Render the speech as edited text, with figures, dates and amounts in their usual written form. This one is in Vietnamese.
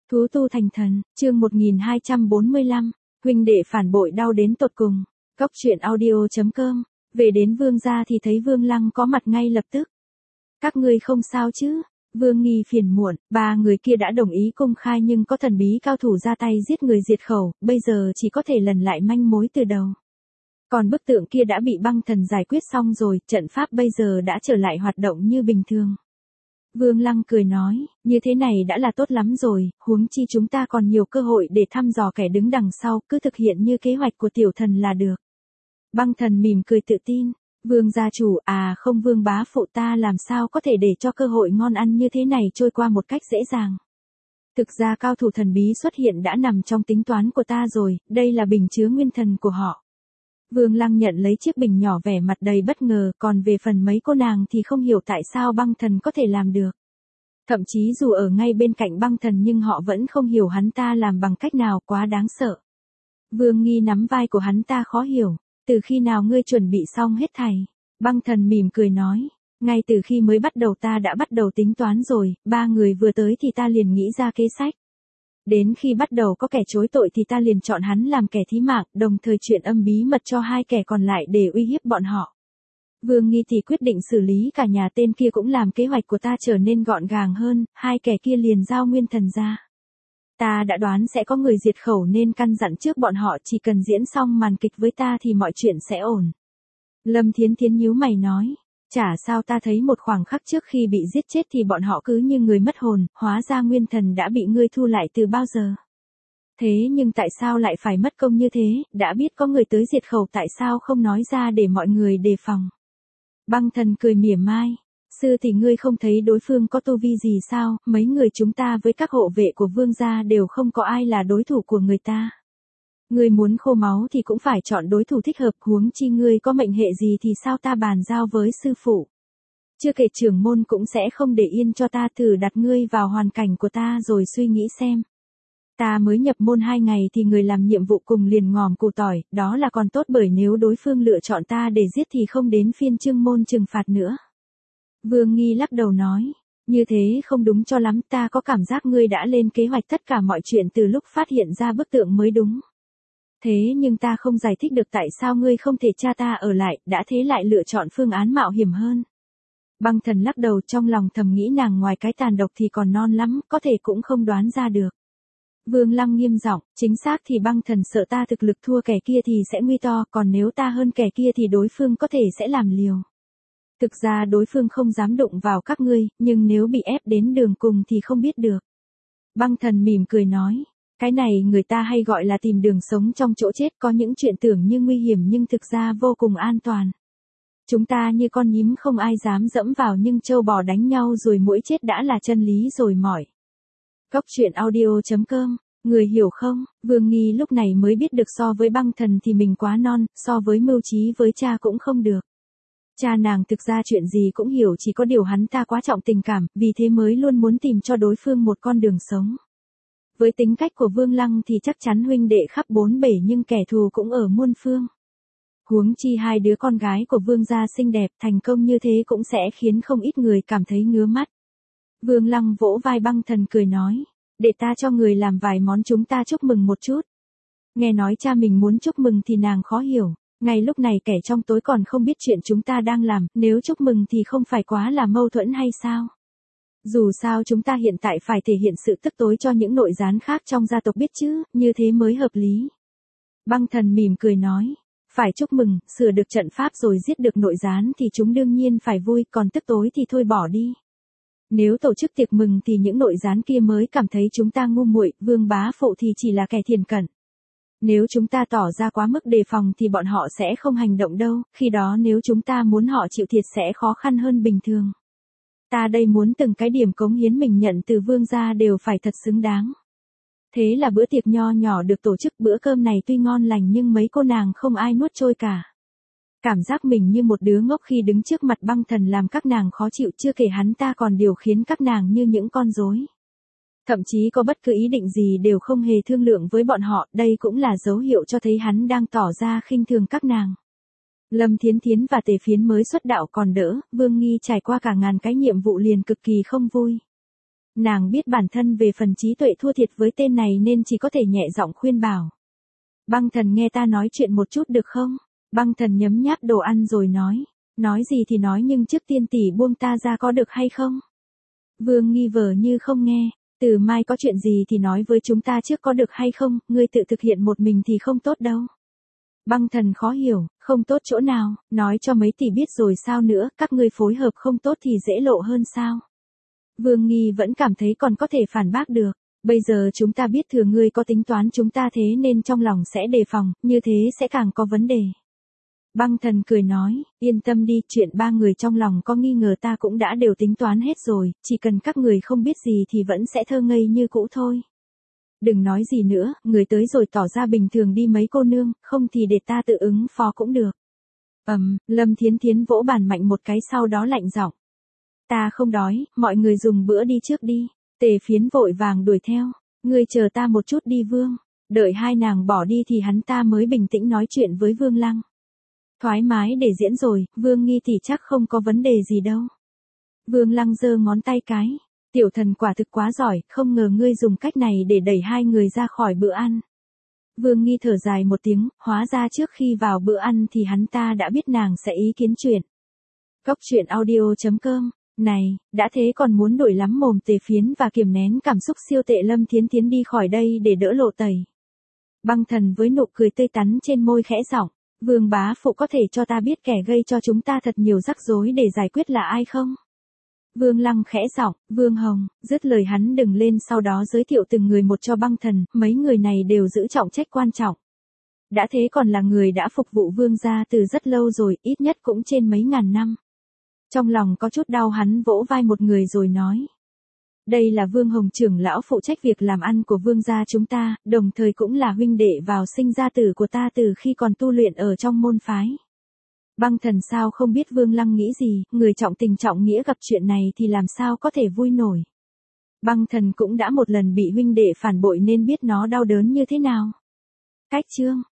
Thú tu thành thần, chương 1245, huynh đệ phản bội đau đến tột cùng. Góc truyện audio.com, về đến Vương gia thì thấy Vương Lăng có mặt ngay lập tức. Các ngươi không sao chứ? Vương Nghi phiền muộn, ba người kia đã đồng ý công khai nhưng có thần bí cao thủ ra tay giết người diệt khẩu, bây giờ chỉ có thể lần lại manh mối từ đầu. Còn bức tượng kia đã bị băng thần giải quyết xong rồi, trận pháp bây giờ đã trở lại hoạt động như bình thường. Vương Lăng cười nói, như thế này đã là tốt lắm rồi, huống chi chúng ta còn nhiều cơ hội để thăm dò kẻ đứng đằng sau, cứ thực hiện như kế hoạch của tiểu thần là được. Băng thần mỉm cười tự tin, Vương gia chủ, không Vương bá phụ, ta làm sao có thể để cho cơ hội ngon ăn như thế này trôi qua một cách dễ dàng. Thực ra cao thủ thần bí xuất hiện đã nằm trong tính toán của ta rồi, đây là bình chứa nguyên thần của họ. Vương Lăng nhận lấy chiếc bình nhỏ vẻ mặt đầy bất ngờ, còn về phần mấy cô nàng thì không hiểu tại sao băng thần có thể làm được. Thậm chí dù ở ngay bên cạnh băng thần nhưng họ vẫn không hiểu hắn ta làm bằng cách nào, quá đáng sợ. Vương Nghi nắm vai của hắn ta khó hiểu, từ khi nào ngươi chuẩn bị xong hết thảy? Băng thần mỉm cười nói, ngay từ khi mới bắt đầu ta đã bắt đầu tính toán rồi, ba người vừa tới thì ta liền nghĩ ra kế sách. Đến khi bắt đầu có kẻ chối tội thì ta liền chọn hắn làm kẻ thí mạng, đồng thời truyền âm bí mật cho hai kẻ còn lại để uy hiếp bọn họ. Vương Nghi thì quyết định xử lý cả nhà, tên kia cũng làm kế hoạch của ta trở nên gọn gàng hơn, hai kẻ kia liền giao nguyên thần ra. Ta đã đoán sẽ có người diệt khẩu nên căn dặn trước bọn họ chỉ cần diễn xong màn kịch với ta thì mọi chuyện sẽ ổn. Lâm Thiến Thiến nhíu mày nói, chả sao ta thấy một khoảng khắc trước khi bị giết chết thì bọn họ cứ như người mất hồn, hóa ra nguyên thần đã bị ngươi thu lại từ bao giờ. Thế nhưng tại sao lại phải mất công như thế, đã biết có người tới diệt khẩu tại sao không nói ra để mọi người đề phòng. Băng thần cười mỉa mai, sư thì ngươi không thấy đối phương có tu vi gì sao, mấy người chúng ta với các hộ vệ của vương gia đều không có ai là đối thủ của người ta. Ngươi muốn khô máu thì cũng phải chọn đối thủ thích hợp, huống chi ngươi có mệnh hệ gì thì sao ta bàn giao với sư phụ. Chưa kể trưởng môn cũng sẽ không để yên cho ta, thử đặt ngươi vào hoàn cảnh của ta rồi suy nghĩ xem. Ta mới nhập môn 2 ngày thì người làm nhiệm vụ cùng liền ngòm củ tỏi, đó là còn tốt, bởi nếu đối phương lựa chọn ta để giết thì không đến phiên Trương môn trừng phạt nữa. Vương Nghi lắc đầu nói, như thế không đúng cho lắm, ta có cảm giác ngươi đã lên kế hoạch tất cả mọi chuyện từ lúc phát hiện ra bức tượng mới đúng. Thế nhưng ta không giải thích được tại sao ngươi không thể cha ta ở lại, đã thế lại lựa chọn phương án mạo hiểm hơn. Băng thần lắc đầu, trong lòng thầm nghĩ nàng ngoài cái tàn độc thì còn non lắm, có thể cũng không đoán ra được. Vương Lăng nghiêm giọng, chính xác thì băng thần sợ ta thực lực thua kẻ kia thì sẽ nguy to, còn nếu ta hơn kẻ kia thì đối phương có thể sẽ làm liều. Thực ra đối phương không dám đụng vào các ngươi, nhưng nếu bị ép đến đường cùng thì không biết được. Băng thần mỉm cười nói, cái này người ta hay gọi là tìm đường sống trong chỗ chết, có những chuyện tưởng như nguy hiểm nhưng thực ra vô cùng an toàn. Chúng ta như con nhím không ai dám dẫm vào, nhưng trâu bò đánh nhau rồi muỗi chết đã là chân lý rồi mỏi. Góc truyện audio.com, người hiểu không? Vương Nghi lúc này mới biết được so với băng thần thì mình quá non, so với mưu trí với cha cũng không được. Cha nàng thực ra chuyện gì cũng hiểu, chỉ có điều hắn ta quá trọng tình cảm, vì thế mới luôn muốn tìm cho đối phương một con đường sống. Với tính cách của Vương Lăng thì chắc chắn huynh đệ khắp bốn bể nhưng kẻ thù cũng ở muôn phương. Huống chi hai đứa con gái của Vương gia xinh đẹp, thành công như thế cũng sẽ khiến không ít người cảm thấy ngứa mắt. Vương Lăng vỗ vai băng thần cười nói, để ta cho người làm vài món chúng ta chúc mừng một chút. Nghe nói cha mình muốn chúc mừng thì nàng khó hiểu, ngay lúc này kẻ trong tối còn không biết chuyện chúng ta đang làm, nếu chúc mừng thì không phải quá là mâu thuẫn hay sao? Dù sao chúng ta hiện tại phải thể hiện sự tức tối cho những nội gián khác trong gia tộc biết chứ, như thế mới hợp lý. Băng thần mỉm cười nói, phải chúc mừng, sửa được trận pháp rồi giết được nội gián thì chúng đương nhiên phải vui, còn tức tối thì thôi bỏ đi. Nếu tổ chức tiệc mừng thì những nội gián kia mới cảm thấy chúng ta ngu muội, Vương bá phụ thì chỉ là kẻ thiền cận. Nếu chúng ta tỏ ra quá mức đề phòng thì bọn họ sẽ không hành động đâu, khi đó nếu chúng ta muốn họ chịu thiệt sẽ khó khăn hơn bình thường. Ta đây muốn từng cái điểm cống hiến mình nhận từ Vương gia đều phải thật xứng đáng. Thế là bữa tiệc nho nhỏ được tổ chức, bữa cơm này tuy ngon lành nhưng mấy cô nàng không ai nuốt trôi cả. Cảm giác mình như một đứa ngốc khi đứng trước mặt băng thần làm các nàng khó chịu, chưa kể hắn ta còn điều khiến các nàng như những con rối. Thậm chí có bất cứ ý định gì đều không hề thương lượng với bọn họ, đây cũng là dấu hiệu cho thấy hắn đang tỏ ra khinh thường các nàng. Lâm Thiến Thiến và Tề Phiến mới xuất đạo còn đỡ, Vương Nghi trải qua cả ngàn cái nhiệm vụ liền cực kỳ không vui. Nàng biết bản thân về phần trí tuệ thua thiệt với tên này nên chỉ có thể nhẹ giọng khuyên bảo. Băng Thần nghe ta nói chuyện một chút được không? Băng Thần nhấm nháp đồ ăn rồi nói. Nói gì thì nói nhưng trước tiên tỷ buông ta ra có được hay không? Vương Nghi vờ như không nghe. Từ mai có chuyện gì thì nói với chúng ta trước có được hay không, ngươi tự thực hiện một mình thì không tốt đâu. Băng Thần khó hiểu, không tốt chỗ nào, nói cho mấy tỷ biết rồi sao nữa, các ngươi phối hợp không tốt thì dễ lộ hơn sao. Vương Nghi vẫn cảm thấy còn có thể phản bác được, bây giờ chúng ta biết thừa ngươi có tính toán chúng ta thế nên trong lòng sẽ đề phòng, như thế sẽ càng có vấn đề. Băng Thần cười nói, yên tâm đi, chuyện ba người trong lòng có nghi ngờ ta cũng đã đều tính toán hết rồi, chỉ cần các người không biết gì thì vẫn sẽ thơ ngây như cũ thôi. Đừng nói gì nữa, người tới rồi tỏ ra bình thường đi mấy cô nương, không thì để ta tự ứng phó cũng được. Lâm Thiến Thiến vỗ bàn mạnh một cái sau đó lạnh giọng. Ta không đói, mọi người dùng bữa đi trước đi. Tề Phiến vội vàng đuổi theo. Ngươi chờ ta một chút đi Vương. Đợi hai nàng bỏ đi thì hắn ta mới bình tĩnh nói chuyện với Vương Lăng. Thoải mái để diễn rồi, Vương Nghi thì chắc không có vấn đề gì đâu. Vương Lăng giơ ngón tay cái. Tiểu thần quả thực quá giỏi, không ngờ ngươi dùng cách này để đẩy hai người ra khỏi bữa ăn. Vương Nghi thở dài một tiếng, hóa ra trước khi vào bữa ăn thì hắn ta đã biết nàng sẽ ý kiến chuyện. Cốc truyện audio.com. Này, đã thế còn muốn đổi lắm mồm. Tề Phiến và kiềm nén cảm xúc siêu tệ Lâm Thiến Thiến đi khỏi đây để đỡ lộ tẩy. Băng Thần với nụ cười tươi tắn trên môi khẽ giọng, Vương bá phụ có thể cho ta biết kẻ gây cho chúng ta thật nhiều rắc rối để giải quyết là ai không? Vương Lăng khẽ giọng, Vương Hồng, dứt lời hắn đừng lên sau đó giới thiệu từng người một cho Băng Thần, mấy người này đều giữ trọng trách quan trọng. Đã thế còn là người đã phục vụ Vương gia từ rất lâu rồi, ít nhất cũng trên mấy ngàn năm. Trong lòng có chút đau hắn vỗ vai một người rồi nói. Đây là Vương Hồng trưởng lão phụ trách việc làm ăn của Vương gia chúng ta, đồng thời cũng là huynh đệ vào sinh ra tử của ta từ khi còn tu luyện ở trong môn phái. Băng Thần sao không biết Vương Lăng nghĩ gì, người trọng tình trọng nghĩa gặp chuyện này thì làm sao có thể vui nổi. Băng Thần cũng đã một lần bị huynh đệ phản bội nên biết nó đau đớn như thế nào. Cách chương